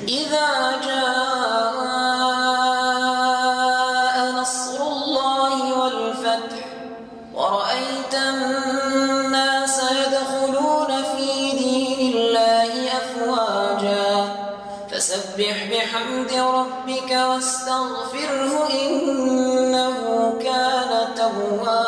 إذا جاء نصر الله والفتح ورأيت الناس يدخلون في دين الله أفواجا فسبح بحمد ربك واستغفره إنه كان توابا.